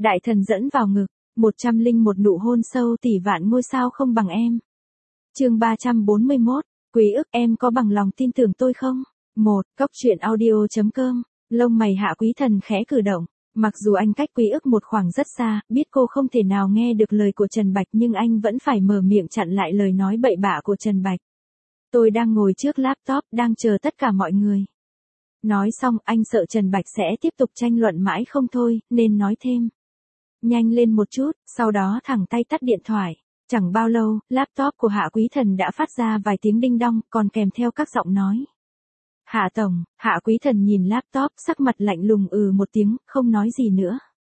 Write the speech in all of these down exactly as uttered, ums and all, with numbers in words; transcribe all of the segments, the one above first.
Đại thần dẫn vào ngực, một trăm linh một nụ hôn sâu tỷ vạn ngôi sao không bằng em. Chương ba trăm bốn mươi mốt, Quý ức em có bằng lòng tin tưởng tôi không? một. Cóc truyện audio chấm com. Lông mày Hạ Quý Thần khẽ cử động. Mặc dù anh cách Quý ức một khoảng rất xa, biết cô không thể nào nghe được lời của Trần Bạch nhưng anh vẫn phải mở miệng chặn lại lời nói bậy bạ của Trần Bạch. Tôi đang ngồi trước laptop, đang chờ tất cả mọi người. Nói xong, anh sợ Trần Bạch sẽ tiếp tục tranh luận mãi không thôi, nên nói thêm. Nhanh lên một chút, sau đó thẳng tay tắt điện thoại. Chẳng bao lâu, laptop của Hạ Quý Thần đã phát ra vài tiếng đinh đong, còn kèm theo các giọng nói. Hạ Tổng, Hạ Quý Thần nhìn laptop, sắc mặt lạnh lùng ừ một tiếng, không nói gì nữa.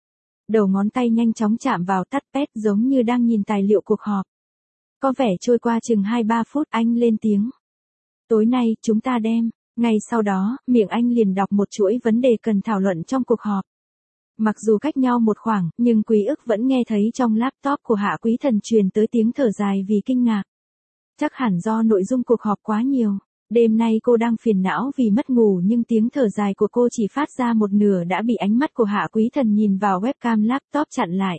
Đầu ngón tay nhanh chóng chạm vào touchpad giống như đang nhìn tài liệu cuộc họp. Có vẻ trôi qua chừng hai ba phút, anh lên tiếng. Tối nay, chúng ta đem. Ngay sau đó, miệng anh liền đọc một chuỗi vấn đề cần thảo luận trong cuộc họp. Mặc dù cách nhau một khoảng, nhưng Quý ức vẫn nghe thấy trong laptop của Hạ Quý Thần truyền tới tiếng thở dài vì kinh ngạc. Chắc hẳn do nội dung cuộc họp quá nhiều. Đêm nay cô đang phiền não vì mất ngủ nhưng tiếng thở dài của cô chỉ phát ra một nửa đã bị ánh mắt của Hạ Quý Thần nhìn vào webcam laptop chặn lại.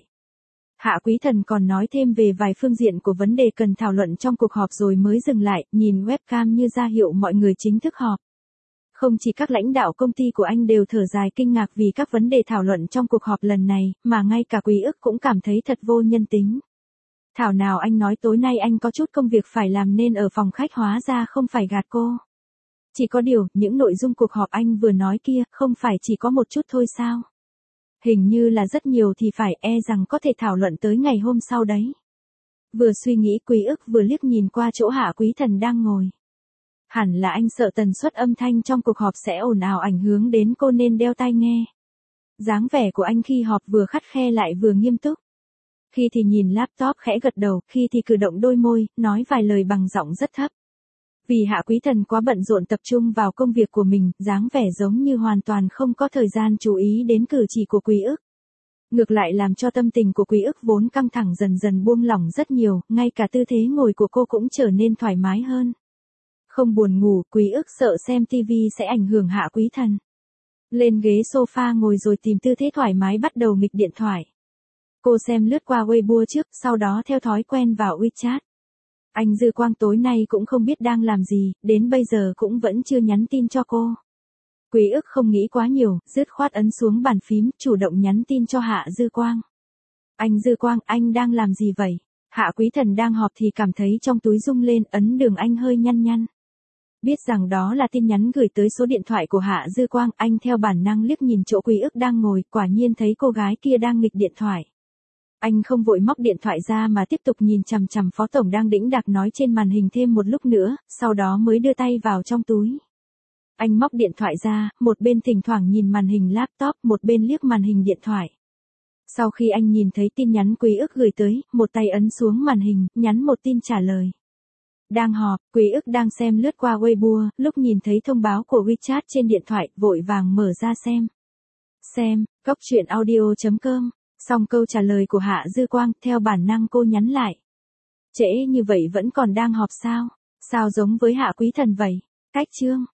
Hạ Quý Thần còn nói thêm về vài phương diện của vấn đề cần thảo luận trong cuộc họp rồi mới dừng lại, nhìn webcam như ra hiệu mọi người chính thức họp. Không chỉ các lãnh đạo công ty của anh đều thở dài kinh ngạc vì các vấn đề thảo luận trong cuộc họp lần này, mà ngay cả Quý ức cũng cảm thấy thật vô nhân tính. Thảo nào anh nói tối nay anh có chút công việc phải làm nên ở phòng khách hóa ra không phải gạt cô. Chỉ có điều, những nội dung cuộc họp anh vừa nói kia, không phải chỉ có một chút thôi sao? Hình như là rất nhiều thì phải, e rằng có thể thảo luận tới ngày hôm sau đấy. Vừa suy nghĩ Quý ức vừa liếc nhìn qua chỗ Hạ Quý Thần đang ngồi. Hẳn là anh sợ tần suất âm thanh trong cuộc họp sẽ ồn ào ảnh hưởng đến cô nên đeo tai nghe. Dáng vẻ của anh khi họp vừa khắt khe lại vừa nghiêm túc. Khi thì nhìn laptop khẽ gật đầu, khi thì cử động đôi môi, nói vài lời bằng giọng rất thấp. Vì Hạ Quý Thần quá bận rộn tập trung vào công việc của mình, dáng vẻ giống như hoàn toàn không có thời gian chú ý đến cử chỉ của Quý ức. Ngược lại làm cho tâm tình của Quý ức vốn căng thẳng dần dần buông lỏng rất nhiều, ngay cả tư thế ngồi của cô cũng trở nên thoải mái hơn. Không buồn ngủ, Quý ức sợ xem tivi sẽ ảnh hưởng Hạ Quý Thần. Lên ghế sofa ngồi rồi tìm tư thế thoải mái bắt đầu nghịch điện thoại. Cô xem lướt qua Weibo trước, sau đó theo thói quen vào WeChat. Anh Dư Quang tối nay cũng không biết đang làm gì, đến bây giờ cũng vẫn chưa nhắn tin cho cô. Quý ức không nghĩ quá nhiều, dứt khoát ấn xuống bàn phím, chủ động nhắn tin cho Hạ Dư Quang. Anh Dư Quang, anh đang làm gì vậy? Hạ Quý Thần đang họp thì cảm thấy trong túi rung lên, ấn đường anh hơi nhăn nhăn. Biết rằng đó là tin nhắn gửi tới số điện thoại của Hạ Dư Quang, anh theo bản năng liếc nhìn chỗ Quý ức đang ngồi, quả nhiên thấy cô gái kia đang nghịch điện thoại. Anh không vội móc điện thoại ra mà tiếp tục nhìn chằm chằm Phó Tổng đang đĩnh đạc nói trên màn hình thêm một lúc nữa, sau đó mới đưa tay vào trong túi. Anh móc điện thoại ra, một bên thỉnh thoảng nhìn màn hình laptop, một bên liếc màn hình điện thoại. Sau khi anh nhìn thấy tin nhắn Quý ức gửi tới, một tay ấn xuống màn hình, nhắn một tin trả lời. Đang họp, Quý ức đang xem lướt qua Weibo, lúc nhìn thấy thông báo của WeChat trên điện thoại, vội vàng mở ra xem. Xem, cóc truyện audio chấm com. Xong câu trả lời của Hạ Dư Quang, theo bản năng cô nhắn lại. Trễ như vậy vẫn còn đang họp sao? Sao giống với Hạ Quý Thần vậy? Cách chương.